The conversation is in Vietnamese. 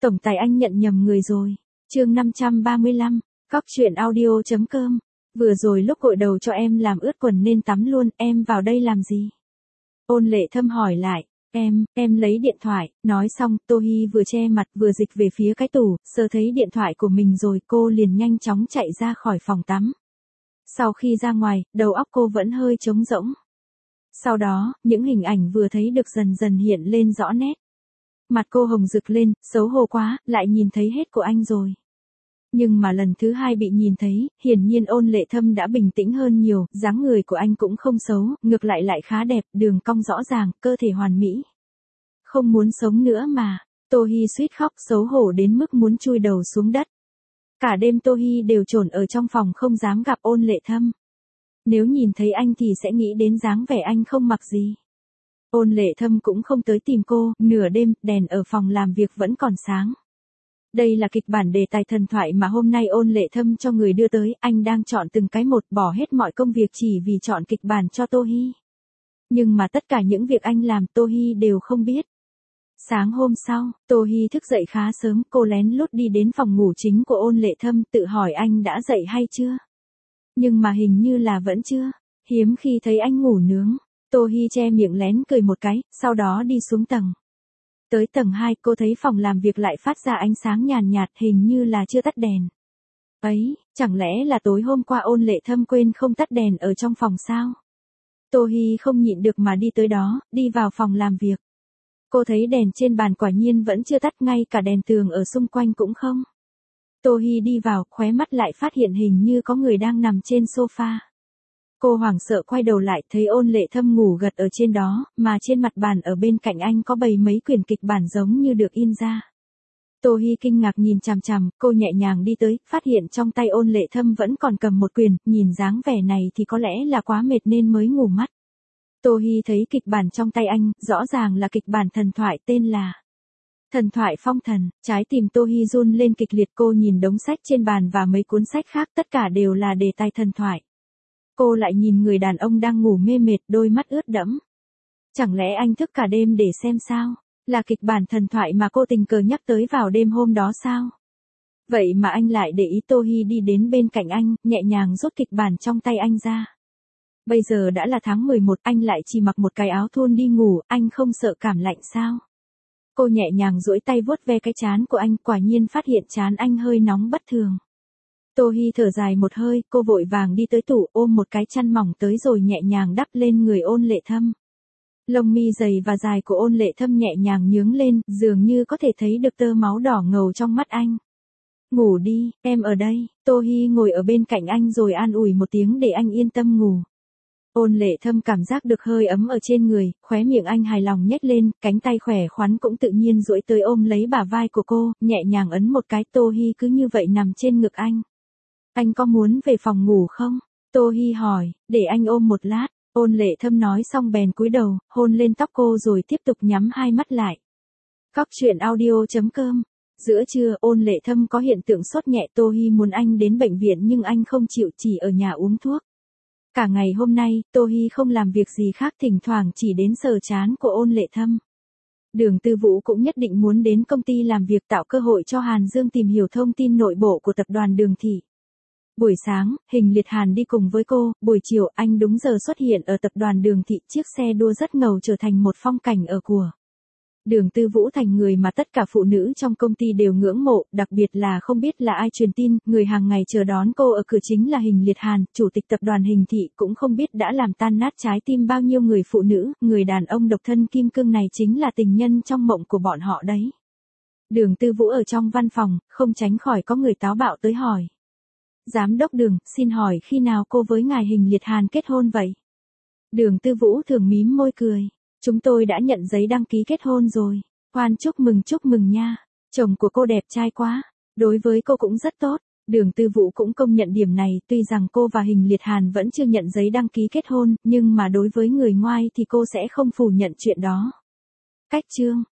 Tổng tài anh nhận nhầm người rồi. Chương 535, Cóc truyện audio.com. Vừa rồi lúc gội đầu cho em làm ướt quần nên tắm luôn, em vào đây làm gì? Ôn Lệ Thâm hỏi lại. Em lấy điện thoại, nói xong, Tô Hi vừa che mặt vừa dịch về phía cái tủ, sơ thấy điện thoại của mình rồi cô liền nhanh chóng chạy ra khỏi phòng tắm. Sau khi ra ngoài, đầu óc cô vẫn hơi trống rỗng. Sau đó, những hình ảnh vừa thấy được dần dần hiện lên rõ nét. Mặt cô hồng rực lên, xấu hổ quá, lại nhìn thấy hết của anh rồi. Nhưng mà lần thứ hai bị nhìn thấy, hiển nhiên Ôn Lệ Thâm đã bình tĩnh hơn nhiều, dáng người của anh cũng không xấu, ngược lại lại khá đẹp, đường cong rõ ràng, cơ thể hoàn mỹ. Không muốn sống nữa mà, Tô Hi suýt khóc xấu hổ đến mức muốn chui đầu xuống đất. Cả đêm Tô Hi đều trốn ở trong phòng không dám gặp Ôn Lệ Thâm. Nếu nhìn thấy anh thì sẽ nghĩ đến dáng vẻ anh không mặc gì. Ôn Lệ Thâm cũng không tới tìm cô, nửa đêm, đèn ở phòng làm việc vẫn còn sáng. Đây là kịch bản đề tài thần thoại mà hôm nay Ôn Lệ Thâm cho người đưa tới, anh đang chọn từng cái một, bỏ hết mọi công việc chỉ vì chọn kịch bản cho Tô Hi. Nhưng mà tất cả những việc anh làm Tô Hi đều không biết. Sáng hôm sau, Tô Hi thức dậy khá sớm, cô lén lút đi đến phòng ngủ chính của Ôn Lệ Thâm tự hỏi anh đã dậy hay chưa. Nhưng mà hình như là vẫn chưa, hiếm khi thấy anh ngủ nướng. Tô Hi che miệng lén cười một cái, sau đó đi xuống tầng. Tới tầng 2 cô thấy phòng làm việc lại phát ra ánh sáng nhàn nhạt, hình như là chưa tắt đèn. Ấy, chẳng lẽ là tối hôm qua Ôn Lệ Thâm quên không tắt đèn ở trong phòng sao? Tô Hi không nhịn được mà đi tới đó, đi vào phòng làm việc. Cô thấy đèn trên bàn quả nhiên vẫn chưa tắt, ngay cả đèn tường ở xung quanh cũng không. Tô Hi đi vào, khóe mắt lại phát hiện hình như có người đang nằm trên sofa. Cô hoảng sợ quay đầu lại thấy Ôn Lệ Thâm ngủ gật ở trên đó, mà trên mặt bàn ở bên cạnh anh có bày mấy quyển kịch bản giống như được in ra. Tô Hi kinh ngạc nhìn chằm chằm, cô nhẹ nhàng đi tới, phát hiện trong tay Ôn Lệ Thâm vẫn còn cầm một quyển, nhìn dáng vẻ này thì có lẽ là quá mệt nên mới ngủ mất. Tô Hi thấy kịch bản trong tay anh, rõ ràng là kịch bản thần thoại tên là Thần thoại phong thần. Trái tim Tô Hi run lên kịch liệt, cô nhìn đống sách trên bàn và mấy cuốn sách khác, tất cả đều là đề tài thần thoại. Cô lại nhìn người đàn ông đang ngủ mê mệt, đôi mắt ướt đẫm. Chẳng lẽ anh thức cả đêm để xem sao? Là kịch bản thần thoại mà cô tình cờ nhắc tới vào đêm hôm đó sao? Vậy mà anh lại để ý. Tô Hi đi đến bên cạnh anh, nhẹ nhàng rút kịch bản trong tay anh ra. Bây giờ đã là tháng 11, anh lại chỉ mặc một cái áo thun đi ngủ, anh không sợ cảm lạnh sao? Cô nhẹ nhàng duỗi tay vuốt ve cái trán của anh, quả nhiên phát hiện trán anh hơi nóng bất thường. Tô Hi thở dài một hơi, cô vội vàng đi tới tủ, ôm một cái chăn mỏng tới rồi nhẹ nhàng đắp lên người Ôn Lệ Thâm. Lông mi dày và dài của Ôn Lệ Thâm nhẹ nhàng nhướng lên, dường như có thể thấy được tơ máu đỏ ngầu trong mắt anh. Ngủ đi, em ở đây. Tô Hi ngồi ở bên cạnh anh rồi an ủi một tiếng để anh yên tâm ngủ. Ôn Lệ Thâm cảm giác được hơi ấm ở trên người, khóe miệng anh hài lòng nhếch lên, cánh tay khỏe khoắn cũng tự nhiên duỗi tới ôm lấy bả vai của cô, nhẹ nhàng ấn một cái. Tô Hi cứ như vậy nằm trên ngực anh. Anh có muốn về phòng ngủ không? Tô Hi hỏi, để anh ôm một lát. Ôn Lệ Thâm nói xong bèn cúi đầu, hôn lên tóc cô rồi tiếp tục nhắm hai mắt lại. Cóc truyện audio.com. Giữa trưa, Ôn Lệ Thâm có hiện tượng sốt nhẹ, Tô Hi muốn anh đến bệnh viện nhưng anh không chịu, chỉ ở nhà uống thuốc. Cả ngày hôm nay, Tô Hi không làm việc gì khác, thỉnh thoảng chỉ đến sờ trán của Ôn Lệ Thâm. Đường Tư Vũ cũng nhất định muốn đến công ty làm việc, tạo cơ hội cho Hàn Dương tìm hiểu thông tin nội bộ của tập đoàn Đường Thị. Buổi sáng, Hình Liệt Hàn đi cùng với cô, buổi chiều anh đúng giờ xuất hiện ở tập đoàn Đường Thị, chiếc xe đua rất ngầu trở thành một phong cảnh ở của Đường Tư Vũ, thành người mà tất cả phụ nữ trong công ty đều ngưỡng mộ, đặc biệt là không biết là ai truyền tin, người hàng ngày chờ đón cô ở cửa chính là Hình Liệt Hàn, chủ tịch tập đoàn Hình Thị, cũng không biết đã làm tan nát trái tim bao nhiêu người phụ nữ, người đàn ông độc thân kim cương này chính là tình nhân trong mộng của bọn họ đấy. Đường Tư Vũ ở trong văn phòng, không tránh khỏi có người táo bạo tới hỏi. Giám đốc Đường, xin hỏi khi nào cô với ngài Hình Liệt Hàn kết hôn vậy? Đường Tư Vũ thường mím môi cười. Chúng tôi đã nhận giấy đăng ký kết hôn rồi. Hoan chúc mừng nha. Chồng của cô đẹp trai quá. Đối với cô cũng rất tốt. Đường Tư Vũ cũng công nhận điểm này, tuy rằng cô và Hình Liệt Hàn vẫn chưa nhận giấy đăng ký kết hôn, nhưng mà đối với người ngoài thì cô sẽ không phủ nhận chuyện đó. Cách chương.